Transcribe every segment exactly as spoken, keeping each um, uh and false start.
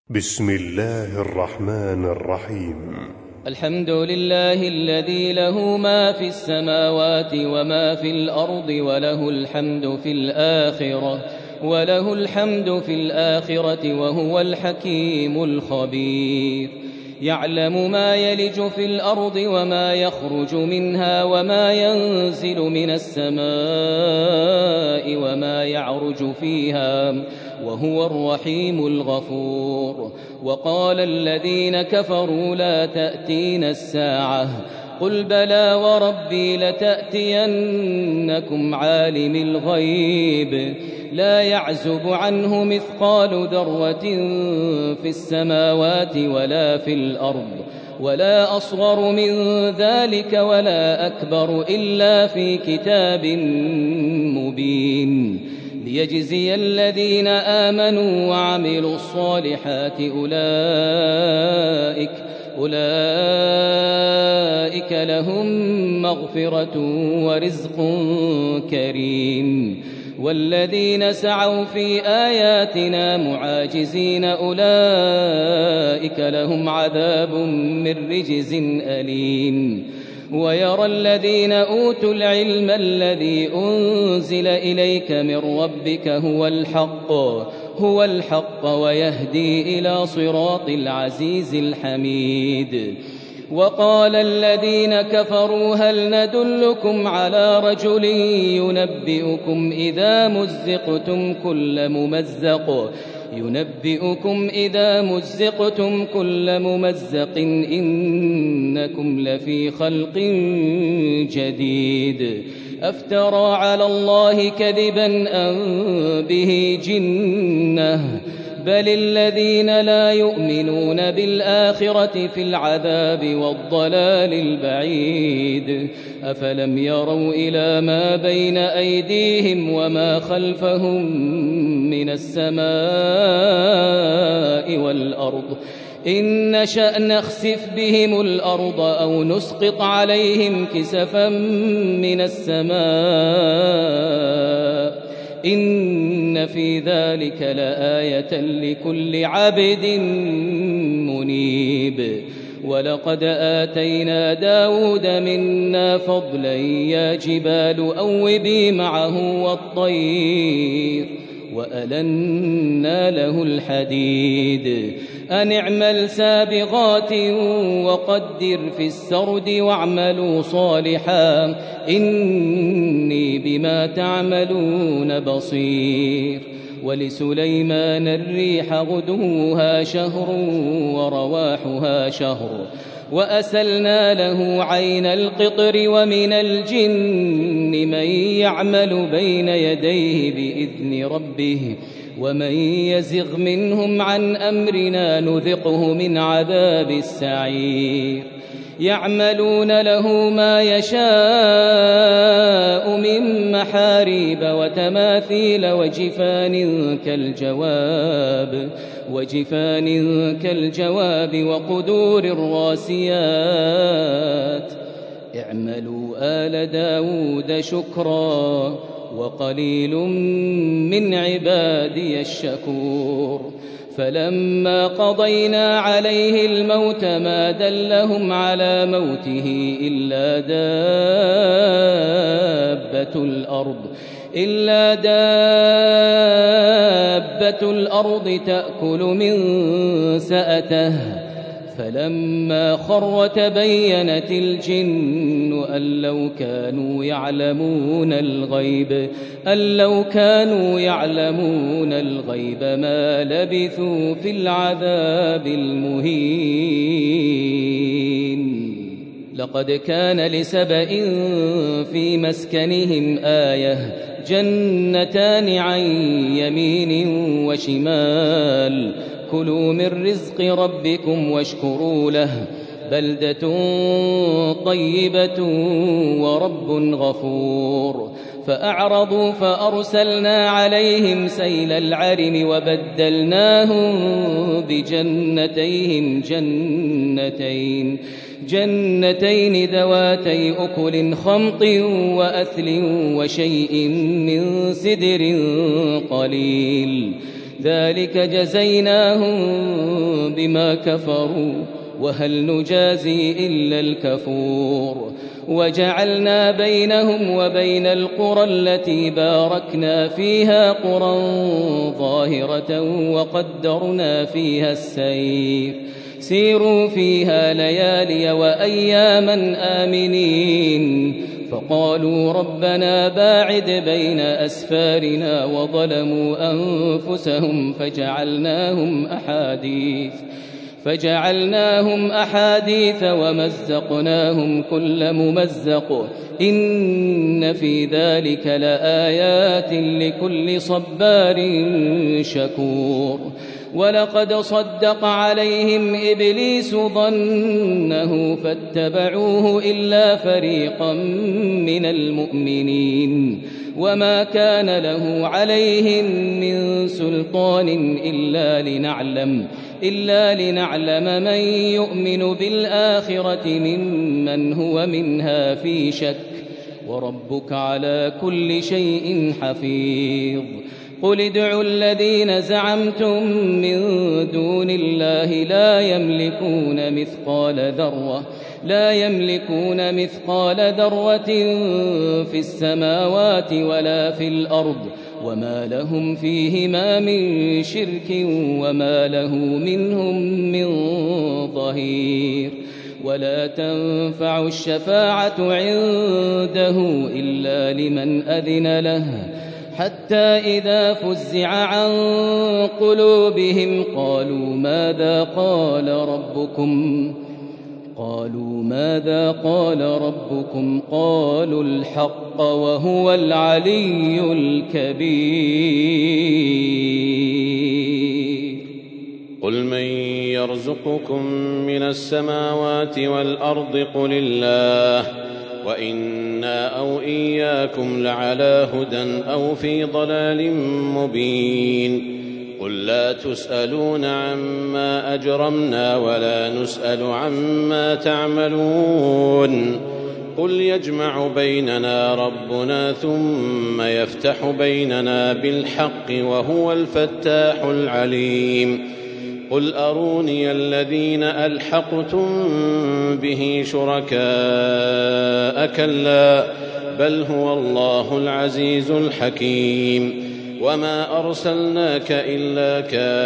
بسم الله الرحمن الرحيم. الحمد لله الذي له ما في السماوات وما في الأرض وله الحمد في الآخرة وله الحمد في الآخرة وهو الحكيم الخبير. يعلم ما يلج في الأرض وما يخرج منها وما ينزل من السماء وما يعرج فيها وهو الرحيم الغفور. وقال الذين كفروا لا تأتين الساعة قل بلى وربي لتأتينكم عالم الغيب لا يعزب عنه مثقال ذرة في السماوات ولا في الأرض ولا أصغر من ذلك ولا أكبر إلا في كتاب مبين ليجزي الذين آمنوا وعملوا الصالحات أولئك أولئك لهم مغفرة ورزق كريم. والذين سعوا في آياتنا معاجزين أولئك لهم عذاب من رجز أليم. ويرى الذين أوتوا العلم الذي أنزل إليك من ربك هو الحق هو الحق ويهدي إلى صراط العزيز الحميد. وقال الذين كفروا هل ندلكم على رجل ينبئكم إذا مزقتم كل ممزق ينبئكم إذا مزقتم كل ممزق إنكم لفي خلق جديد. أفترى على الله كذبا أم به جنة بل الذين لا يؤمنون بالآخرة في العذاب والضلال البعيد. أفلم يروا إلى ما بين أيديهم وما خلفهم من السماء والأرض إن نشأ نخسف بهم الأرض أو نسقط عليهم كسفا من السماء إن في ذلك لآية لكل عبد منيب. ولقد آتينا داود منا فضلا يا جبال أوبي معه والطير وألنا له الحديد أن اعمل سابغات وقدر في السرد واعملوا صالحا إني بما تعملون بصير. ولسليمان الريح غدوها شهر ورواحها شهر وأسلنا له عين القطر ومن الجن من يعمل بين يديه بإذن ربه ومن يزغ منهم عن أمرنا نذقه من عذاب السعير. يعملون له ما يشاء من محاريب وتماثيل وجفان كالجواب وجفان كالجواب وقدور الراسيات. اعملوا آل داود شكرا وقليل من عبادي الشكور. فلما قضينا عليه الموت ما دلهم على موته إلا دابة الأرض إلا دابة الأرض تأكل من سأته فلما خر تبينت الجن أن لو كانوا يعلمون الغيب أن لو كانوا يعلمون الغيب ما لبثوا في العذاب المهين. لقد كان لسبإ في مسكنهم آية جنتان عن يمين وشمال كلوا من رزق ربكم واشكروا له بلدة طيبة ورب غفور. فأعرضوا فأرسلنا عليهم سيل العرم وبدلناهم بجنتيهم جنتين جنتين ذواتي أكل خمط وأثل وشيء من سدر قليل ذلك جزيناهم بما كفروا وهل نجازي إلا الكفور وجعلنا بينهم وبين القرى التي باركنا فيها قرى ظاهرة وقدرنا فيها السير سيروا فيها ليالي وأياما آمنين فقالوا ربنا باعد بين أسفارنا وظلموا أنفسهم فجعلناهم أحاديث فجعلناهم أحاديث ومزقناهم كل ممزق إن في ذلك لآيات لكل صبار شكور ولقد صدق عليهم إبليس ظنه فاتبعوه إلا فريقا من المؤمنين وما كان له عليهم من سلطان إلا لنعلم إلا لنعلم من يؤمن بالآخرة ممن هو منها في شك وربك على كل شيء حفيظ قل ادعوا الذين زعمتم من دون الله لا يملكون مثقال ذرة لا يملكون مثقال ذرة في السماوات ولا في الأرض وما لهم فيهما من شرك وما له منهم من ظهير ولا تنفع الشفاعة عنده إلا لمن أذن له حتى إذا فزع عن قلوبهم قالوا ماذا قال ربكم قالوا ماذا قال ربكم قالوا الحق وهو العلي الكبير قل من يرزقكم من السماوات والأرض قل الله وإنا أو إياكم لعلى هدى أو في ضلال مبين قل لا تسألون عما أجرمنا ولا نسأل عما تعملون قل يجمع بيننا ربنا ثم يفتح بيننا بالحق وهو الفتاح العليم قل أروني الذين ألحقتم به شركاء كلا بل هو الله العزيز الحكيم وما أرسلناك إلا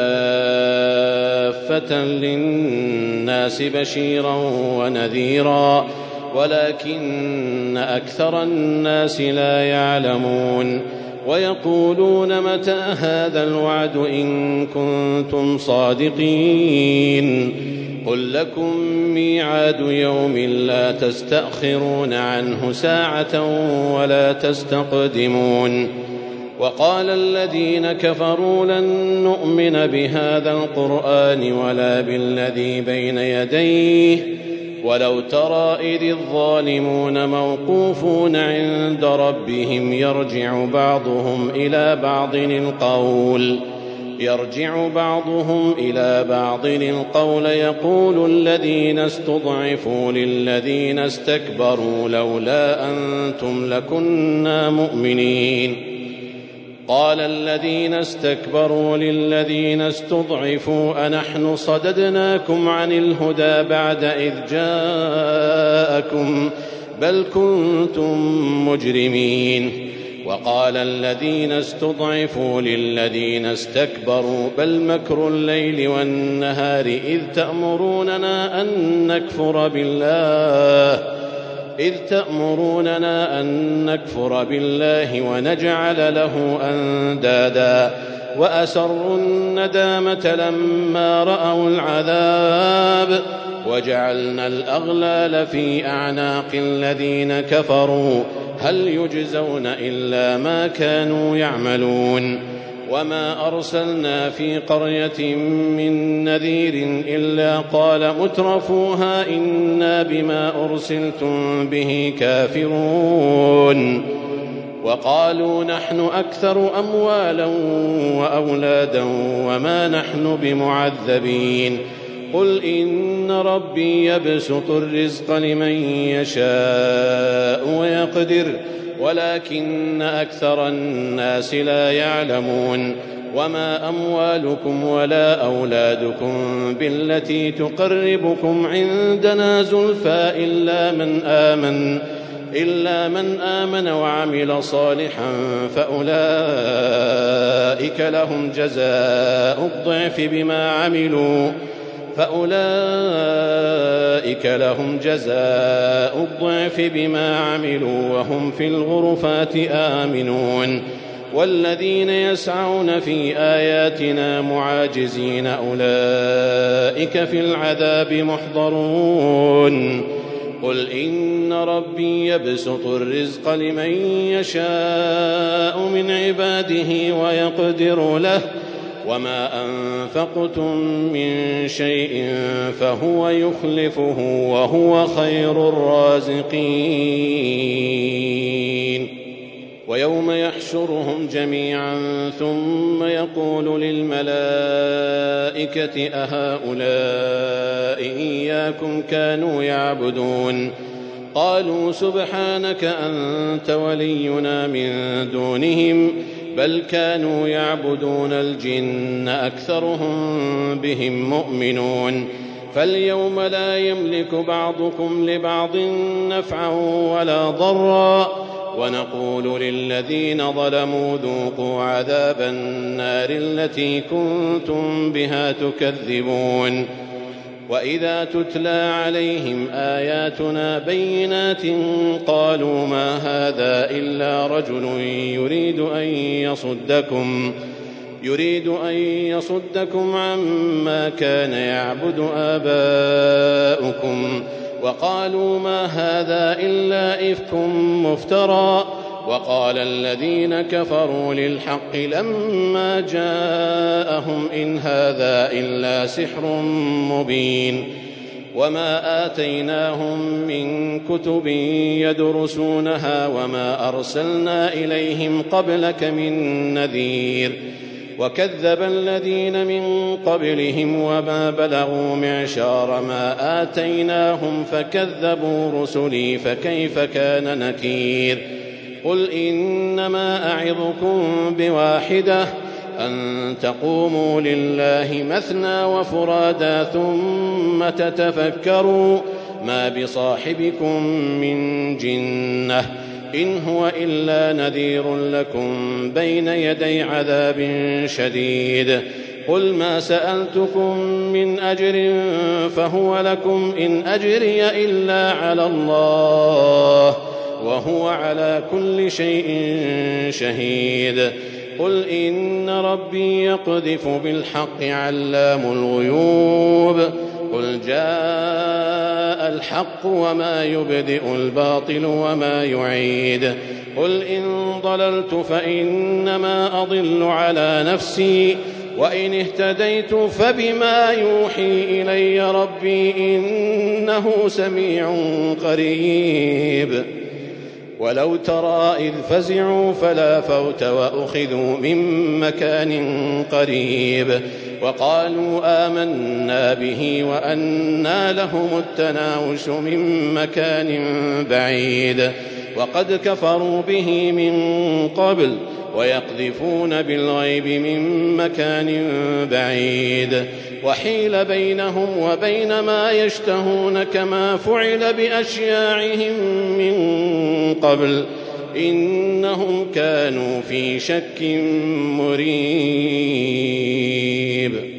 كافة للناس بشيرا ونذيرا ولكن أكثر الناس لا يعلمون ويقولون متى هذا الوعد إن كنتم صادقين قل لكم ميعاد يوم لا تستأخرون عنه ساعة ولا تستقدمون وقال الذين كفروا لن نؤمن بهذا القرآن ولا بالذي بين يديه ولو ترى إذ الظالمون موقوفون عند ربهم يرجع بعضهم إلى بعض القول يرجع بعضهم إلى بعض القول يقول الذين استضعفوا للذين استكبروا لولا أنتم لكنا مؤمنين قال الذين استكبروا للذين استضعفوا أنحن صددناكم عن الهدى بعد إذ جاءكم بل كنتم مجرمين وقال الذين استضعفوا للذين استكبروا بل مكر الليل والنهار إذ تأمروننا أن نكفر بالله إذ تأمروننا أن نكفر بالله ونجعل له أندادا وأسروا الندامة لما رأوا العذاب وجعلنا الأغلال في أعناق الذين كفروا هل يجزون إلا ما كانوا يعملون وما أرسلنا في قرية من نذير إلا قال مترفوها إنا بما أرسلتم به كافرون وقالوا نحن أكثر أموالا وأولادا وما نحن بمعذبين قل إن ربي يبسط الرزق لمن يشاء ويقدر ولكن أكثر الناس لا يعلمون وما أموالكم ولا أولادكم بالتي تقربكم عندنا زلفى إلا من آمن إلا من آمن وعمل صالحا فأولئك لهم جزاء الضعف بما عملوا فأولئك لهم جزاء الضعف بما عملوا وهم في الغرفات آمنون والذين يسعون في آياتنا معاجزين أولئك في العذاب محضرون قل إن ربي يبسط الرزق لمن يشاء من عباده ويقدر له وما أنفقتم من شيء فهو يخلفه وهو خير الرازقين ويوم يحشرهم جميعا ثم يقول للملائكة أهؤلاء إياكم كانوا يعبدون قالوا سبحانك أنت ولينا من دونهم بل كانوا يعبدون الجن أكثرهم بهم مؤمنون فاليوم لا يملك بعضكم لبعض نفعا ولا ضرا ونقول للذين ظلموا ذوقوا عذاب النار التي كنتم بها تكذبون وإذا تتلى عليهم آياتنا بينات قالوا ما هذا إلا رجل يريد أن يصدكم يريد أن يصدكم عما كان يعبد آباؤكم وقالوا ما هذا إلا إفك مفترى وقال الذين كفروا للحق لما جاءهم إن هذا إلا سحر مبين وما آتيناهم من كتب يدرسونها وما أرسلنا إليهم قبلك من نذير وكذب الذين من قبلهم وما بلغوا معشار ما آتيناهم فكذبوا رسلي فكيف كان نكير قل إنما أعظكم بواحدة أن تقوموا لله مثنى وفرادا ثم تتفكروا ما بصاحبكم من جنة إن هو إلا نذير لكم بين يدي عذاب شديد قل ما سألتكم من أجر فهو لكم إن أجري إلا على الله وهو على كل شيء شهيد قل إن ربي يقذف بالحق علام الغيوب قل جاء الحق وما يبدئ الباطل وما يعيد قل إن ضللت فإنما أضل على نفسي وإن اهتديت فبما يوحي إلي ربي إنه سميع قريب ولو ترى إذ فزعوا فلا فوت وأخذوا من مكان قريب وقالوا آمنا به وأنى لهم التناوش من مكان بعيد وقد كفروا به من قبل ويقذفون بالغيب من مكان بعيد وحيل بينهم وبين ما يشتهون كما فعل بأشياعهم من قبل إنهم كانوا في شك مريب